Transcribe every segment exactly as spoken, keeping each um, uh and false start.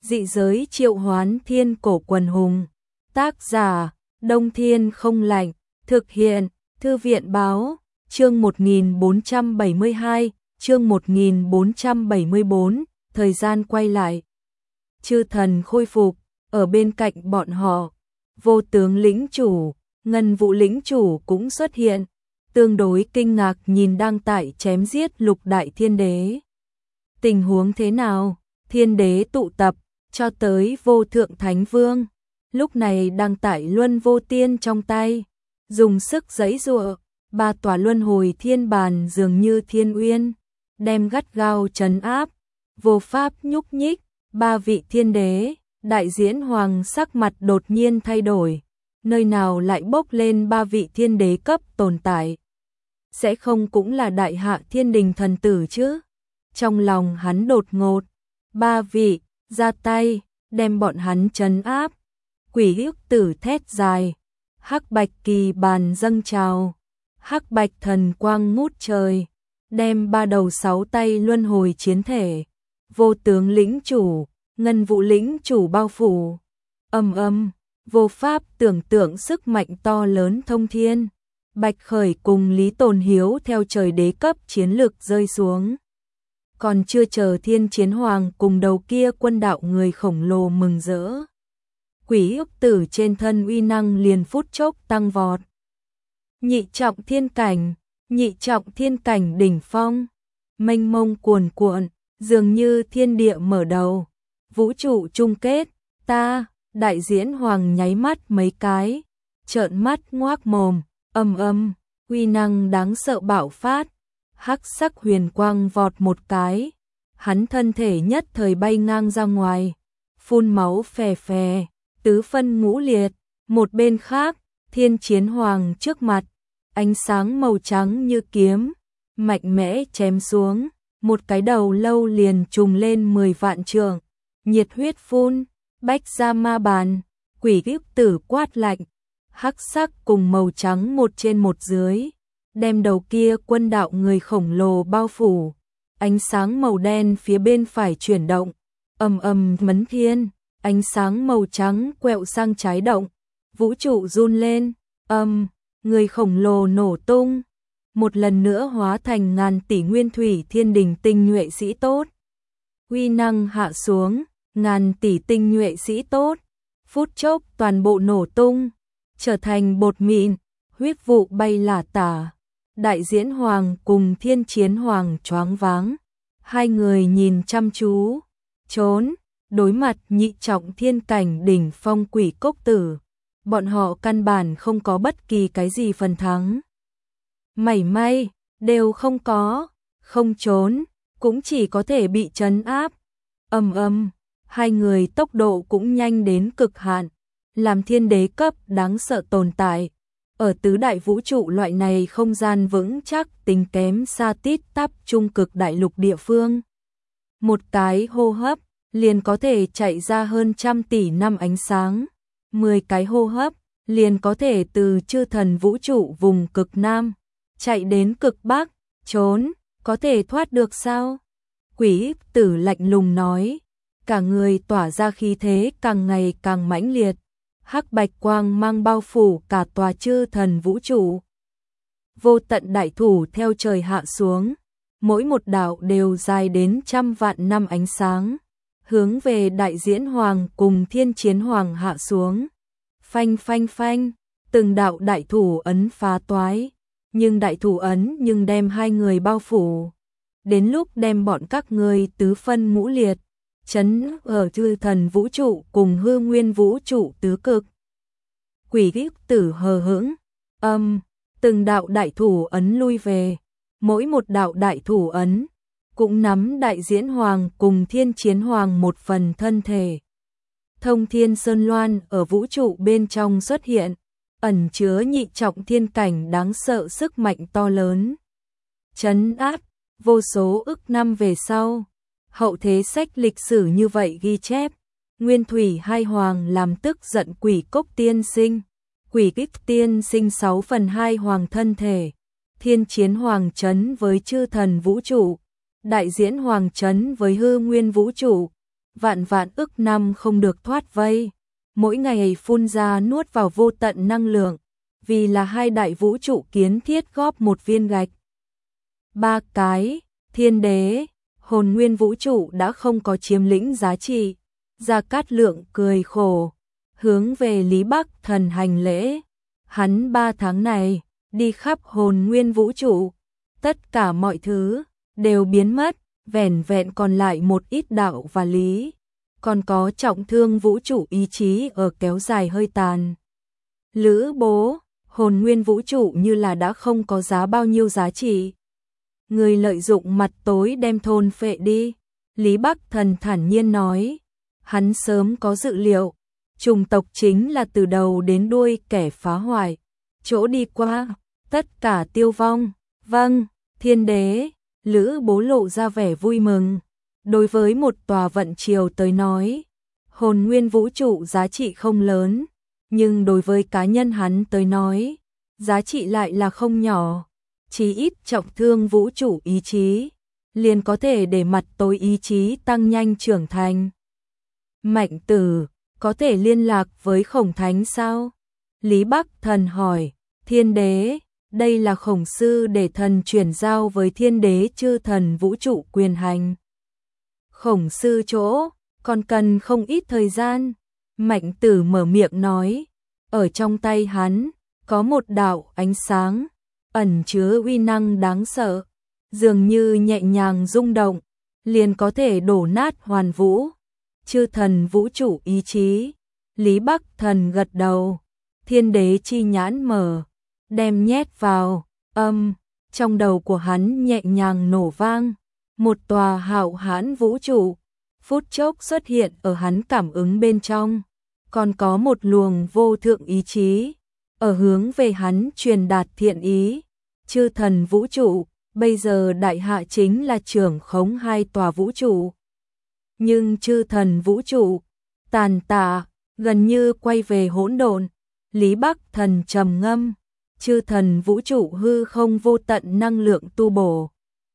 Dị giới triệu hoán thiên cổ quần hùng. Tác giả, Đông Thiên không lạnh. Thực hiện, Thư viện báo, chương một nghìn bốn trăm bảy mươi hai, chương một nghìn bốn trăm bảy mươi bốn, thời gian quay lại. Chư thần khôi phục, ở bên cạnh bọn họ, vô tướng lĩnh chủ, ngân vụ lĩnh chủ cũng xuất hiện, tương đối kinh ngạc nhìn đang tại chém giết lục đại thiên đế. Tình huống thế nào? Thiên đế tụ tập, cho tới vô thượng thánh vương, lúc này đang tại luân vô tiên trong tay, dùng sức giãy giụa, ba tòa luân hồi thiên bàn dường như thiên uyên, đem gắt gao trấn áp, vô pháp nhúc nhích, ba vị thiên đế, đại diễn hoàng sắc mặt đột nhiên thay đổi, nơi nào lại bốc lên ba vị thiên đế cấp tồn tại. Sẽ không cũng là đại hạ thiên đình thần tử chứ? Trong lòng hắn đột ngột, ba vị, ra tay, đem bọn hắn trấn áp. Quỷ ức tử thét dài, hắc bạch kỳ bàn dâng trào, hắc bạch thần quang ngút trời, đem ba đầu sáu tay luân hồi chiến thể, vô tướng lĩnh chủ, ngân vụ lĩnh chủ bao phủ. Âm âm, vô pháp tưởng tượng sức mạnh to lớn thông thiên. Bạch Khởi cùng Lý Tồn Hiếu theo trời đế cấp chiến lực rơi xuống. Còn chưa chờ Thiên Chiến Hoàng cùng đầu kia quân đạo người khổng lồ mừng rỡ. Quỷ ức tử trên thân uy năng liền phút chốc tăng vọt. Nhị trọng thiên cảnh, nhị trọng thiên cảnh đỉnh phong, mênh mông cuồn cuộn, dường như thiên địa mở đầu, vũ trụ chung kết. Ta, đại diễn hoàng nháy mắt mấy cái, trợn mắt ngoác mồm, âm âm, uy năng đáng sợ bạo phát, hắc sắc huyền quang vọt một cái, hắn thân thể nhất thời bay ngang ra ngoài, phun máu phè phè, tứ phân ngũ liệt. Một bên khác, Thiên Chiến Hoàng trước mặt, ánh sáng màu trắng như kiếm, mạnh mẽ chém xuống, một cái đầu lâu liền trùng lên mười vạn trượng, nhiệt huyết phun, bách ra ma bàn, quỷ ức tử quát lạnh, hắc sắc cùng màu trắng một trên một dưới, đem đầu kia quân đạo người khổng lồ bao phủ, ánh sáng màu đen phía bên phải chuyển động, ầm ầm mấn thiên, ánh sáng màu trắng quẹo sang trái động, vũ trụ run lên, âm, người khổng lồ nổ tung, một lần nữa hóa thành ngàn tỷ nguyên thủy thiên đình tinh nhuệ sĩ tốt. Uy năng hạ xuống, ngàn tỷ tinh nhuệ sĩ tốt, phút chốc toàn bộ nổ tung, trở thành bột mịn, huyết vụ bay lả tả. Đại diễn hoàng cùng Thiên Chiến Hoàng choáng váng, hai người nhìn chăm chú, trốn, đối mặt nhị trọng thiên cảnh đỉnh phong quỷ cốc tử, bọn họ căn bản không có bất kỳ cái gì phần thắng. Mảy may, đều không có, không trốn, cũng chỉ có thể bị trấn áp. Âm âm, hai người tốc độ cũng nhanh đến cực hạn, làm thiên đế cấp đáng sợ tồn tại. Ở tứ đại vũ trụ loại này không gian vững chắc tính kém xa tít tắp trung cực đại lục địa phương. Một cái hô hấp, liền có thể chạy ra hơn trăm tỷ năm ánh sáng. Mười cái hô hấp, liền có thể từ chư thần vũ trụ vùng cực Nam, chạy đến cực Bắc, trốn, có thể thoát được sao? Quỷ ức tử lạnh lùng nói, cả người tỏa ra khí thế càng ngày càng mãnh liệt. Hắc bạch quang mang bao phủ cả tòa chư thần vũ trụ. Vô tận đại thủ theo trời hạ xuống, mỗi một đạo đều dài đến trăm vạn năm ánh sáng, hướng về đại diễn hoàng cùng Thiên Chiến Hoàng hạ xuống. Phanh phanh phanh, từng đạo đại thủ ấn phá toái, nhưng đại thủ ấn nhưng đem hai người bao phủ. Đến lúc đem bọn các ngươi tứ phân ngũ liệt, chấn ở chư thần vũ trụ cùng hư nguyên vũ trụ tứ cực. Quỷ ức tử hờ hững, âm, từng đạo đại thủ ấn lui về, mỗi một đạo đại thủ ấn cũng nắm đại diễn hoàng cùng Thiên Chiến Hoàng một phần thân thể. Thông thiên sơn loan ở vũ trụ bên trong xuất hiện, ẩn chứa nhị trọng thiên cảnh đáng sợ sức mạnh to lớn. Trấn áp, vô số ức năm về sau, hậu thế sách lịch sử như vậy ghi chép, Nguyên Thủy Hai Hoàng làm tức giận quỷ cốc tiên sinh, quỷ kích tiên sinh sáu phần hai hoàng thân thể, Thiên Chiến Hoàng trấn với chư thần vũ trụ, đại diễn hoàng trấn với hư nguyên vũ trụ, vạn vạn ức năm không được thoát vây, mỗi ngày phun ra nuốt vào vô tận năng lượng, vì là hai đại vũ trụ kiến thiết góp một viên gạch. Ba cái, thiên đế, hồn nguyên vũ trụ đã không có chiếm lĩnh giá trị. Gia Cát Lượng cười khổ, hướng về Lý Bắc Thần hành lễ. Hắn ba tháng này, đi khắp hồn nguyên vũ trụ, tất cả mọi thứ đều biến mất, vẻn vẹn còn lại một ít đạo và lý, còn có trọng thương vũ trụ ý chí ở kéo dài hơi tàn. Lữ bố, hồn nguyên vũ trụ như là đã không có giá bao nhiêu giá trị. Người lợi dụng mặt tối đem thôn phệ đi. Lý Bắc Thần thản nhiên nói, hắn sớm có dự liệu, chủng tộc chính là từ đầu đến đuôi kẻ phá hoại, chỗ đi qua, tất cả tiêu vong. Vâng, thiên đế, Lữ bố lộ ra vẻ vui mừng. Đối với một tòa vận triều tới nói, hồn nguyên vũ trụ giá trị không lớn, nhưng đối với cá nhân hắn tới nói, giá trị lại là không nhỏ. Chí ít trọng thương vũ trụ ý chí, liền có thể để mặt tối ý chí tăng nhanh trưởng thành. Mạnh Tử, có thể liên lạc với Khổng Thánh sao? Lý Bắc Thần hỏi. Thiên đế, đây là Khổng sư để thần chuyển giao với thiên đế chư thần vũ trụ quyền hành. Khổng sư chỗ, còn cần không ít thời gian. Mạnh Tử mở miệng nói, ở trong tay hắn, có một đạo ánh sáng, ẩn chứa uy năng đáng sợ, dường như nhẹ nhàng rung động, liền có thể đổ nát hoàn vũ. Chư thần vũ trụ ý chí. Lý Bắc Thần gật đầu, thiên đế chi nhãn mở, đem nhét vào, âm, trong đầu của hắn nhẹ nhàng nổ vang, một tòa hạo hãn vũ trụ, phút chốc xuất hiện ở hắn cảm ứng bên trong, còn có một luồng vô thượng ý chí, ở hướng về hắn truyền đạt thiện ý. Chư thần vũ trụ, bây giờ đại hạ chính là trưởng khống hai tòa vũ trụ. Nhưng chư thần vũ trụ, tàn tạ, gần như quay về hỗn độn. Lý Bắc Thần trầm ngâm, chư thần vũ trụ hư không vô tận năng lượng tu bổ.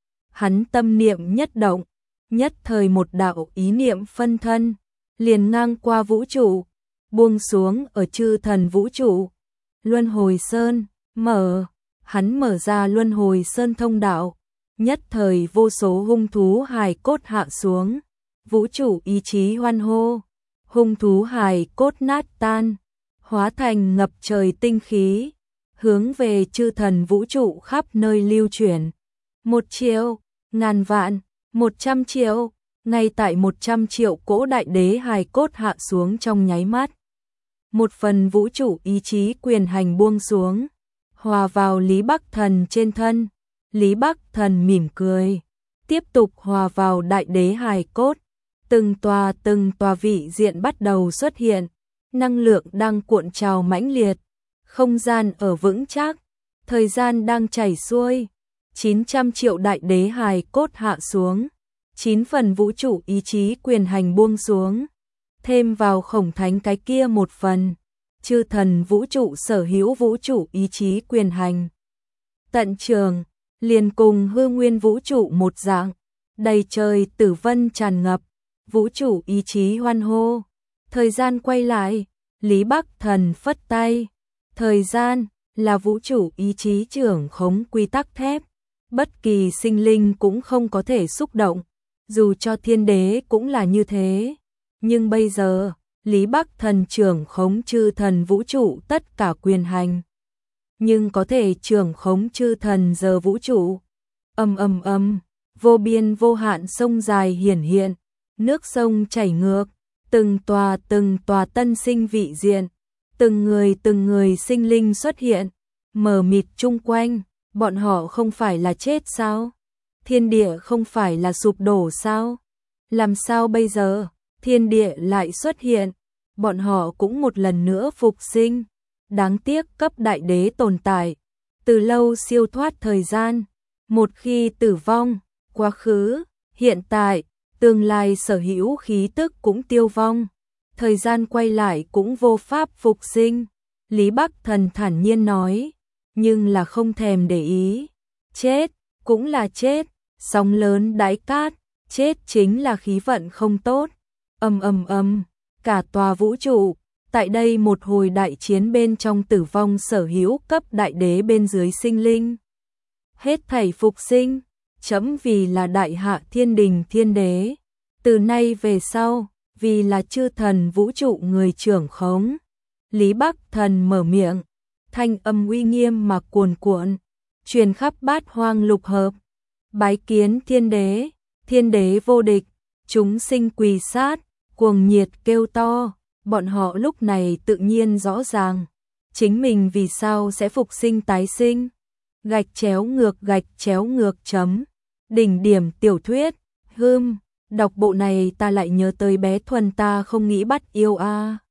Hắn tâm niệm nhất động, nhất thời một đạo ý niệm phân thân, liền ngang qua vũ trụ, buông xuống ở chư thần vũ trụ. Luân hồi sơn, mở, hắn mở ra luân hồi sơn thông đạo, nhất thời vô số hung thú hài cốt hạ xuống, vũ trụ ý chí hoan hô, hung thú hài cốt nát tan, hóa thành ngập trời tinh khí, hướng về chư thần vũ trụ khắp nơi lưu chuyển. Một triệu, ngàn vạn, một trăm triệu, ngay tại một trăm triệu cỗ đại đế hài cốt hạ xuống trong nháy mắt. Một phần vũ trụ ý chí quyền hành buông xuống, hòa vào Lý Bắc Thần trên thân. Lý Bắc Thần mỉm cười, tiếp tục hòa vào đại đế hài cốt. Từng tòa từng tòa vị diện bắt đầu xuất hiện, năng lượng đang cuộn trào mãnh liệt, không gian ở vững chắc, thời gian đang chảy xuôi. chín trăm triệu đại đế hài cốt hạ xuống, chín phần vũ trụ ý chí quyền hành buông xuống, thêm vào Khổng Thánh cái kia một phần, chư thần vũ trụ sở hữu vũ trụ ý chí quyền hành. Tận trường, liền cùng hư nguyên vũ trụ một dạng, đầy trời tử vân tràn ngập, vũ trụ ý chí hoan hô. Thời gian quay lại, Lý Bắc Thần phất tay, thời gian là vũ trụ ý chí trưởng khống quy tắc thép, bất kỳ sinh linh cũng không có thể xúc động, dù cho thiên đế cũng là như thế. Nhưng bây giờ, Lý Bắc Thần trưởng khống chư thần vũ trụ tất cả quyền hành, nhưng có thể trưởng khống chư thần giờ vũ trụ. Âm âm âm, vô biên vô hạn sông dài hiển hiện, nước sông chảy ngược, từng tòa từng tòa tân sinh vị diện, từng người từng người sinh linh xuất hiện, mờ mịt chung quanh. Bọn họ không phải là chết sao? Thiên địa không phải là sụp đổ sao? Làm sao bây giờ? Thiên địa lại xuất hiện, bọn họ cũng một lần nữa phục sinh. Đáng tiếc cấp đại đế tồn tại, từ lâu siêu thoát thời gian. Một khi tử vong, quá khứ, hiện tại, tương lai sở hữu khí tức cũng tiêu vong. Thời gian quay lại cũng vô pháp phục sinh. Lý Bắc Thần thản nhiên nói, nhưng là không thèm để ý. Chết, cũng là chết, sóng lớn đáy cát, chết chính là khí vận không tốt. Ầm ầm ầm, cả tòa vũ trụ, tại đây một hồi đại chiến bên trong tử vong sở hữu cấp đại đế bên dưới sinh linh. Hết thảy phục sinh, chấm vì là đại hạ thiên đình thiên đế. Từ nay về sau, vì là chư thần vũ trụ người trưởng khống. Lý Bắc Thần mở miệng, thanh âm uy nghiêm mà cuồn cuộn, truyền khắp bát hoang lục hợp. Bái kiến thiên đế, thiên đế vô địch, chúng sinh quỳ sát, cuồng nhiệt kêu to. Bọn họ lúc này tự nhiên rõ ràng, chính mình vì sao sẽ phục sinh tái sinh. Gạch chéo ngược gạch chéo ngược chấm. Đỉnh điểm tiểu thuyết, hưm, đọc bộ này ta lại nhớ tới bé Thuần ta không nghĩ bắt yêu a.